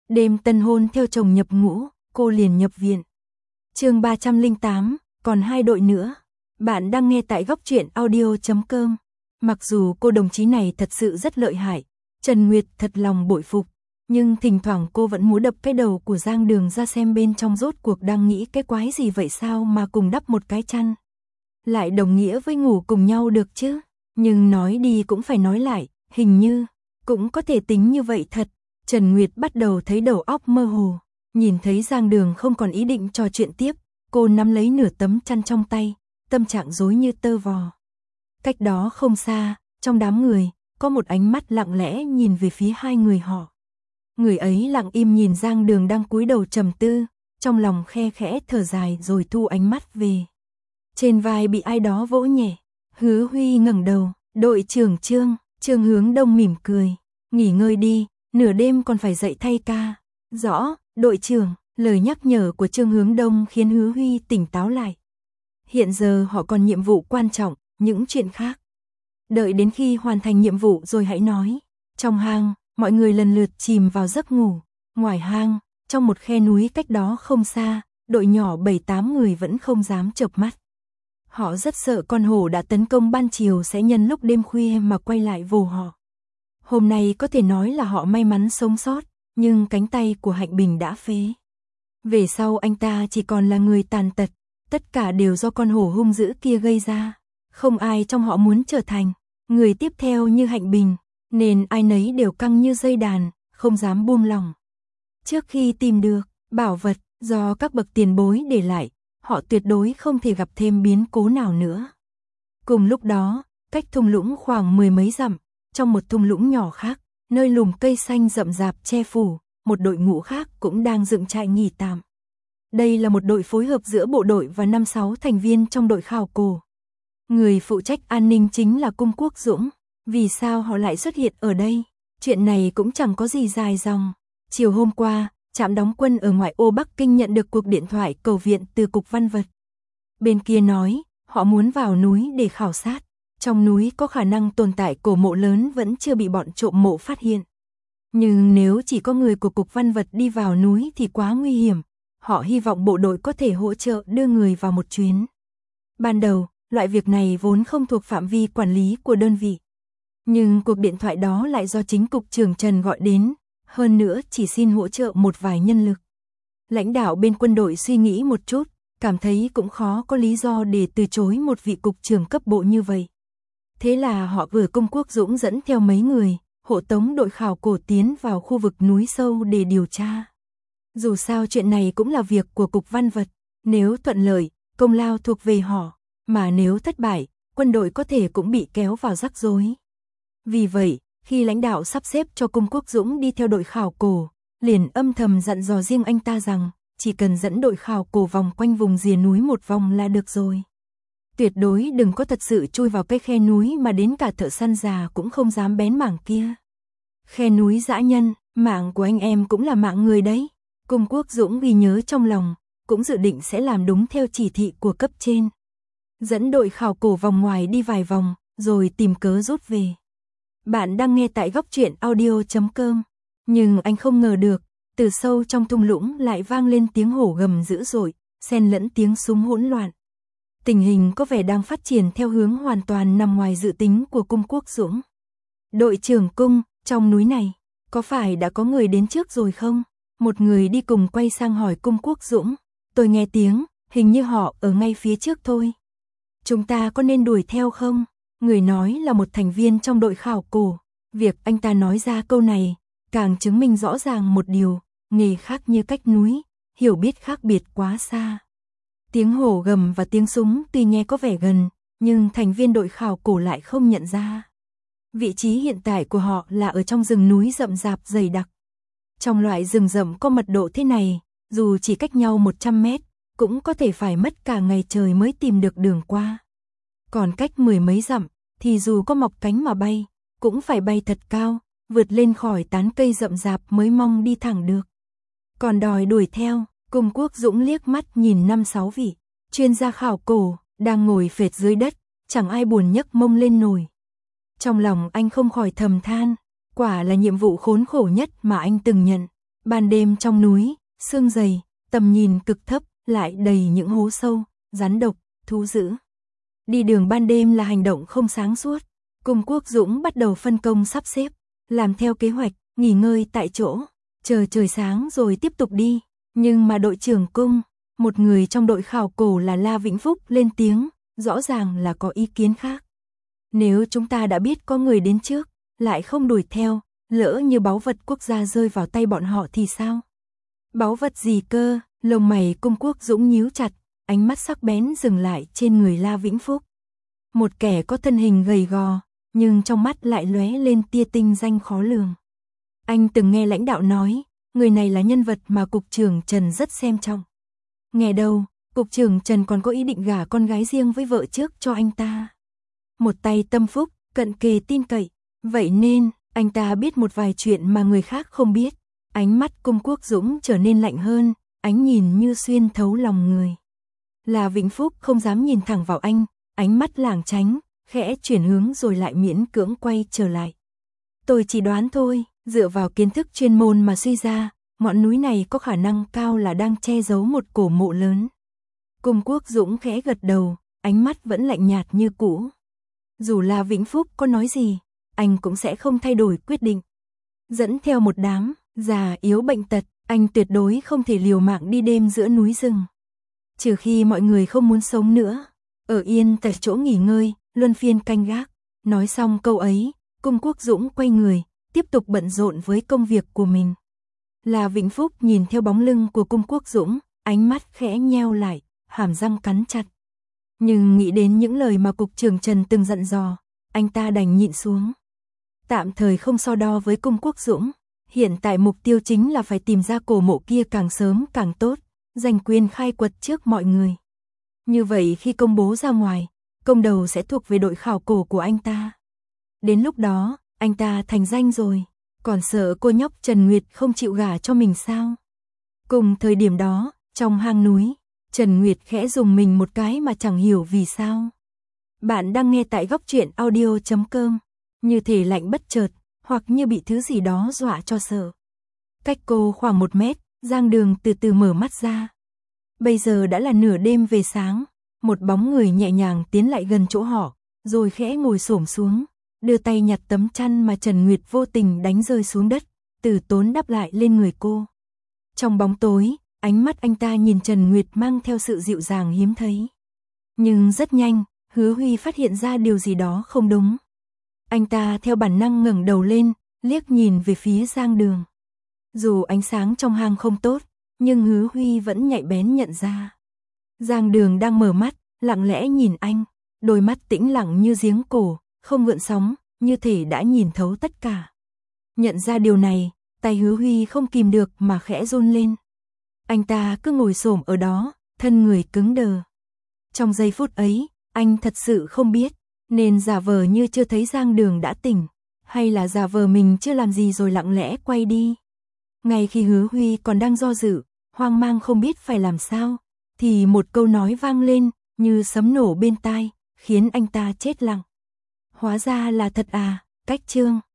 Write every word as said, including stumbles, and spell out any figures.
Đêm tân hôn theo chồng nhập ngũ, cô liền nhập viện. Chương ba trăm lẻ tám, còn hai đội nữa. Bạn đang nghe tại góc truyện audio chấm com. Mặc dù cô đồng chí này thật sự rất lợi hại, Trần Nguyệt thật lòng bội phục, nhưng thỉnh thoảng cô vẫn muốn đập cái đầu của Giang Đường ra xem bên trong rốt cuộc đang nghĩ cái quái gì vậy, sao mà cùng đắp một cái chăn. Lại đồng nghĩa với ngủ cùng nhau được chứ, nhưng nói đi cũng phải nói lại, hình như cũng có thể tính như vậy thật. Trần Nguyệt bắt đầu thấy đầu óc mơ hồ, nhìn thấy Giang Đường không còn ý định trò chuyện tiếp, cô nắm lấy nửa tấm chăn trong tay, tâm trạng rối như tơ vò. Cách đó không xa, trong đám người, có một ánh mắt lặng lẽ nhìn về phía hai người họ. Người ấy lặng im nhìn Giang Đường đang cúi đầu trầm tư, trong lòng khe khẽ thở dài rồi thu ánh mắt về. Trên vai bị ai đó vỗ nhẹ, Hứa Huy ngẩng đầu, đội trưởng Trương, Trương Hướng Đông mỉm cười, nghỉ ngơi đi, nửa đêm còn phải dậy thay ca. Rõ, đội trưởng, lời nhắc nhở của Trương Hướng Đông khiến Hứa Huy tỉnh táo lại. Hiện giờ họ còn nhiệm vụ quan trọng, những chuyện khác. Đợi đến khi hoàn thành nhiệm vụ rồi hãy nói. Trong hang, mọi người lần lượt chìm vào giấc ngủ. Ngoài hang, trong một khe núi cách đó không xa, đội nhỏ bảy tám người vẫn không dám chợp mắt. Họ rất sợ con hổ đã tấn công ban chiều sẽ nhân lúc đêm khuya mà quay lại vồ họ. Hôm nay có thể nói là họ may mắn sống sót, nhưng cánh tay của Hạnh Bình đã phế. Về sau anh ta chỉ còn là người tàn tật, tất cả đều do con hổ hung dữ kia gây ra. Không ai trong họ muốn trở thành người tiếp theo như Hạnh Bình, nên ai nấy đều căng như dây đàn, không dám buông lỏng. Trước khi tìm được bảo vật do các bậc tiền bối để lại, họ tuyệt đối không thể gặp thêm biến cố nào nữa. Cùng lúc đó, cách thung lũng khoảng mười mấy dặm, trong một thung lũng nhỏ khác, nơi lùm cây xanh rậm rạp che phủ, một đội ngũ khác cũng đang dựng trại nghỉ tạm. Đây là một đội phối hợp giữa bộ đội và năm sáu thành viên trong đội khảo cổ. Người phụ trách an ninh chính là Cung Quốc Dũng. Vì sao họ lại xuất hiện ở đây? Chuyện này cũng chẳng có gì dài dòng. Chiều hôm qua, trạm đóng quân ở ngoại ô Bắc Kinh nhận được cuộc điện thoại cầu viện từ Cục Văn vật. Bên kia nói, họ muốn vào núi để khảo sát. Trong núi có khả năng tồn tại cổ mộ lớn vẫn chưa bị bọn trộm mộ phát hiện. Nhưng nếu chỉ có người của Cục Văn vật đi vào núi thì quá nguy hiểm. Họ hy vọng bộ đội có thể hỗ trợ đưa người vào một chuyến. Ban đầu, loại việc này vốn không thuộc phạm vi quản lý của đơn vị. Nhưng cuộc điện thoại đó lại do chính Cục trưởng Trần gọi đến, hơn nữa chỉ xin hỗ trợ một vài nhân lực. Lãnh đạo bên quân đội suy nghĩ một chút, cảm thấy cũng khó có lý do để từ chối một vị cục trưởng cấp bộ như vậy. Thế là họ vừa Cung Quốc Dũng dẫn theo mấy người, hộ tống đội khảo cổ tiến vào khu vực núi sâu để điều tra. Dù sao chuyện này cũng là việc của Cục Văn vật, nếu thuận lợi, công lao thuộc về họ, mà nếu thất bại, quân đội có thể cũng bị kéo vào rắc rối. Vì vậy, khi lãnh đạo sắp xếp cho Cung Quốc Dũng đi theo đội khảo cổ, liền âm thầm dặn dò riêng anh ta rằng, chỉ cần dẫn đội khảo cổ vòng quanh vùng rìa núi một vòng là được rồi. Tuyệt đối đừng có thật sự chui vào cái khe núi mà đến cả thợ săn già cũng không dám bén mảng kia. Khe núi dã nhân, mạng của anh em cũng là mạng người đấy. Cung Quốc Dũng ghi nhớ trong lòng, cũng dự định sẽ làm đúng theo chỉ thị của cấp trên. Dẫn đội khảo cổ vòng ngoài đi vài vòng, rồi tìm cớ rút về. Bạn đang nghe tại góc truyện audio chấm com. Nhưng anh không ngờ được, từ sâu trong thung lũng lại vang lên tiếng hổ gầm dữ dội, xen lẫn tiếng súng hỗn loạn. Tình hình có vẻ đang phát triển theo hướng hoàn toàn nằm ngoài dự tính của Cung Quốc Dũng. Đội trưởng Cung, trong núi này, có phải đã có người đến trước rồi không? Một người đi cùng quay sang hỏi Cung Quốc Dũng. Tôi nghe tiếng, hình như họ ở ngay phía trước thôi. Chúng ta có nên đuổi theo không? Người nói là một thành viên trong đội khảo cổ. Việc anh ta nói ra câu này, càng chứng minh rõ ràng một điều, nghề khác như cách núi, hiểu biết khác biệt quá xa. Tiếng hổ gầm và tiếng súng tuy nghe có vẻ gần, nhưng thành viên đội khảo cổ lại không nhận ra. Vị trí hiện tại của họ là ở trong rừng núi rậm rạp dày đặc. Trong loại rừng rậm có mật độ thế này, dù chỉ cách nhau một trăm mét, cũng có thể phải mất cả ngày trời mới tìm được đường qua. Còn cách mười mấy dặm, thì dù có mọc cánh mà bay, cũng phải bay thật cao, vượt lên khỏi tán cây rậm rạp mới mong đi thẳng được. Còn đòi đuổi theo, Cung Quốc Dũng liếc mắt nhìn năm sáu vị chuyên gia khảo cổ, đang ngồi phệt dưới đất, chẳng ai buồn nhấc mông lên nổi. Trong lòng anh không khỏi thầm than, quả là nhiệm vụ khốn khổ nhất mà anh từng nhận. Ban đêm trong núi, sương dày, tầm nhìn cực thấp, lại đầy những hố sâu, rắn độc, thú dữ. Đi đường ban đêm là hành động không sáng suốt. Cung Quốc Dũng bắt đầu phân công sắp xếp, làm theo kế hoạch, nghỉ ngơi tại chỗ, chờ trời sáng rồi tiếp tục đi. Nhưng mà đội trưởng cung, một người trong đội khảo cổ là La Vĩnh Phúc lên tiếng, rõ ràng là có ý kiến khác. Nếu chúng ta đã biết có người đến trước, lại không đuổi theo, lỡ như báu vật quốc gia rơi vào tay bọn họ thì sao? Báu vật gì cơ? Lông mày Cung Quốc Dũng nhíu chặt, ánh mắt sắc bén dừng lại trên người La Vĩnh Phúc. Một kẻ có thân hình gầy gò, nhưng trong mắt lại lóe lên tia tinh danh khó lường. Anh từng nghe lãnh đạo nói, người này là nhân vật mà cục trưởng Trần rất xem trọng. Nghe đâu, cục trưởng Trần còn có ý định gả con gái riêng với vợ trước cho anh ta. Một tay tâm phúc, cận kề tin cậy, vậy nên anh ta biết một vài chuyện mà người khác không biết. Ánh mắt Cung Quốc Dũng trở nên lạnh hơn, ánh nhìn như xuyên thấu lòng người. La Vĩnh Phúc không dám nhìn thẳng vào anh, ánh mắt lảng tránh, khẽ chuyển hướng rồi lại miễn cưỡng quay trở lại. Tôi chỉ đoán thôi, dựa vào kiến thức chuyên môn mà suy ra, ngọn núi này có khả năng cao là đang che giấu một cổ mộ lớn. Cung Quốc Dũng khẽ gật đầu, ánh mắt vẫn lạnh nhạt như cũ. Dù La Vĩnh Phúc có nói gì, anh cũng sẽ không thay đổi quyết định. Dẫn theo một đám già yếu bệnh tật, anh tuyệt đối không thể liều mạng đi đêm giữa núi rừng. Trừ khi mọi người không muốn sống nữa, ở yên tại chỗ nghỉ ngơi, luân phiên canh gác. Nói xong câu ấy, Cung Quốc Dũng quay người, tiếp tục bận rộn với công việc của mình. La Vĩnh Phúc nhìn theo bóng lưng của Cung Quốc Dũng, ánh mắt khẽ nheo lại, hàm răng cắn chặt. Nhưng nghĩ đến những lời mà cục trưởng Trần từng dặn dò, anh ta đành nhịn xuống. Tạm thời không so đo với Cung Quốc Dũng, hiện tại mục tiêu chính là phải tìm ra cổ mộ kia càng sớm càng tốt, giành quyền khai quật trước mọi người. Như vậy khi công bố ra ngoài, công đầu sẽ thuộc về đội khảo cổ của anh ta. Đến lúc đó, anh ta thành danh rồi, còn sợ cô nhóc Trần Nguyệt không chịu gả cho mình sao? Cùng thời điểm đó, trong hang núi, Trần Nguyệt khẽ dùng mình một cái mà chẳng hiểu vì sao. Bạn đang nghe tại góc truyện audio chấm com, như thể lạnh bất chợt, hoặc như bị thứ gì đó dọa cho sợ. Cách cô khoảng một mét, Giang Đường từ từ mở mắt ra. Bây giờ đã là nửa đêm về sáng, một bóng người nhẹ nhàng tiến lại gần chỗ họ, rồi khẽ ngồi xổm xuống, đưa tay nhặt tấm chăn mà Trần Nguyệt vô tình đánh rơi xuống đất, từ tốn đắp lại lên người cô. Trong bóng tối, ánh mắt anh ta nhìn Trần Nguyệt mang theo sự dịu dàng hiếm thấy. Nhưng rất nhanh, Hứa Huy phát hiện ra điều gì đó không đúng. Anh ta theo bản năng ngẩng đầu lên, liếc nhìn về phía Giang Đường. Dù ánh sáng trong hang không tốt, nhưng Hứa Huy vẫn nhạy bén nhận ra. Giang Đường đang mở mắt, lặng lẽ nhìn anh, đôi mắt tĩnh lặng như giếng cổ, không gợn sóng, như thể đã nhìn thấu tất cả. Nhận ra điều này, tay Hứa Huy không kìm được mà khẽ run lên. Anh ta cứ ngồi xổm ở đó, thân người cứng đờ. Trong giây phút ấy, anh thật sự không biết, nên giả vờ như chưa thấy Giang Đường đã tỉnh, hay là giả vờ mình chưa làm gì rồi lặng lẽ quay đi. Ngay khi Hứa Huy còn đang do dự, hoang mang không biết phải làm sao, thì một câu nói vang lên, như sấm nổ bên tai, khiến anh ta chết lặng. Hóa ra là thật à, Cách Trương.